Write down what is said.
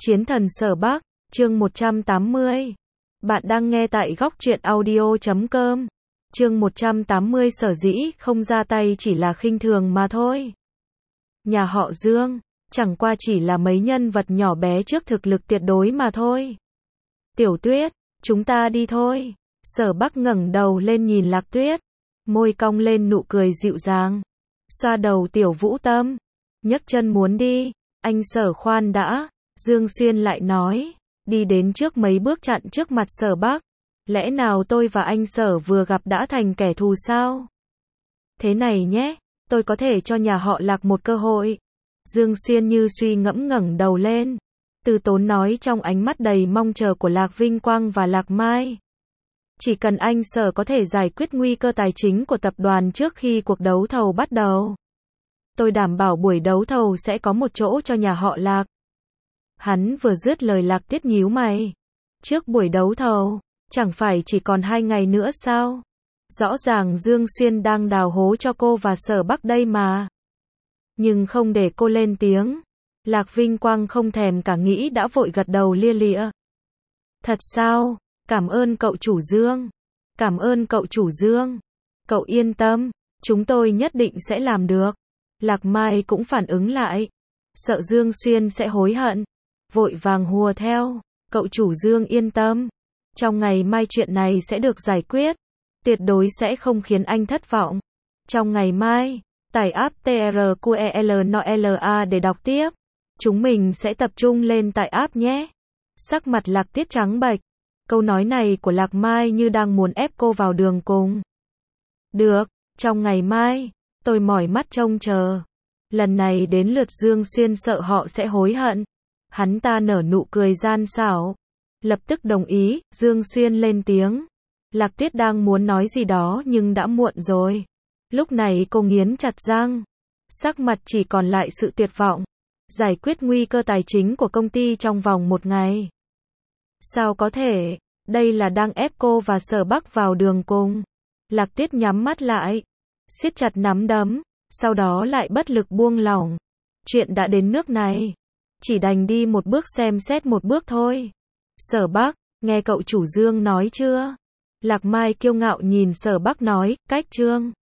Chiến thần Sở Bắc, chương 180. Bạn đang nghe tại góc truyện audio.com. Chương 180 sở dĩ không ra tay chỉ là khinh thường mà thôi. Nhà họ Dương, chẳng qua chỉ là mấy nhân vật nhỏ bé trước thực lực tuyệt đối mà thôi. Tiểu Tuyết, chúng ta đi thôi. Sở Bắc ngẩng đầu lên nhìn Lạc Tuyết, môi cong lên nụ cười dịu dàng, xoa đầu Tiểu Vũ Tâm, nhấc chân muốn đi. Anh Sở khoan đã. Dương Xuyên lại nói, đi đến trước mấy bước chặn trước mặt Sở Bắc. Lẽ nào tôi và anh Sở vừa gặp đã thành kẻ thù sao? Thế này nhé, tôi có thể cho nhà họ Lạc một cơ hội. Dương Xuyên như suy ngẫm ngẩng đầu lên, từ tốn nói trong ánh mắt đầy mong chờ của Lạc Vinh Quang và Lạc Mai. Chỉ cần anh Sở có thể giải quyết nguy cơ tài chính của tập đoàn trước khi cuộc đấu thầu bắt đầu, tôi đảm bảo buổi đấu thầu sẽ có một chỗ cho nhà họ Lạc. Hắn vừa dứt lời Lạc Tuyết nhíu mày. Trước buổi đấu thầu, chẳng phải chỉ còn 2 ngày nữa sao? Rõ ràng Dương Xuyên đang đào hố cho cô và Sở Bắc đây mà. Nhưng không để cô lên tiếng, Lạc Vinh Quang không thèm cả nghĩ đã vội gật đầu lia lịa. Thật sao? Cảm ơn cậu chủ Dương. Cảm ơn cậu chủ Dương. Cậu yên tâm, chúng tôi nhất định sẽ làm được. Lạc Mai cũng phản ứng lại, sợ Dương Xuyên sẽ hối hận, vội vàng hùa theo. Cậu chủ Dương yên tâm, trong ngày mai chuyện này sẽ được giải quyết, tuyệt đối sẽ không khiến anh thất vọng. Trong ngày mai, tải app TRQELNOLA để đọc tiếp. Chúng mình sẽ tập trung lên tải app nhé. Sắc mặt Lạc Tuyết trắng bệch. Câu nói này của Lạc Mai như đang muốn ép cô vào đường cùng. Được, trong ngày mai, tôi mỏi mắt trông chờ. Lần này đến lượt Dương Xuyên sợ họ sẽ hối hận. Hắn ta nở nụ cười gian xảo, lập tức đồng ý. Dương Xuyên lên tiếng. Lạc Tuyết đang muốn nói gì đó nhưng đã muộn rồi. Lúc này cô nghiến chặt răng, sắc mặt chỉ còn lại sự tuyệt vọng. Giải quyết nguy cơ tài chính của công ty trong vòng 1 ngày. Sao có thể? Đây là đang ép cô và Sở Bắc vào đường cùng. Lạc Tuyết nhắm mắt lại, siết chặt nắm đấm, sau đó lại bất lực buông lỏng. Chuyện đã đến nước này, chỉ đành đi một bước xem xét một bước thôi. Sở Bắc, nghe cậu chủ Dương nói chưa? Lạc Mai kiêu ngạo nhìn Sở Bắc nói, cách Trương.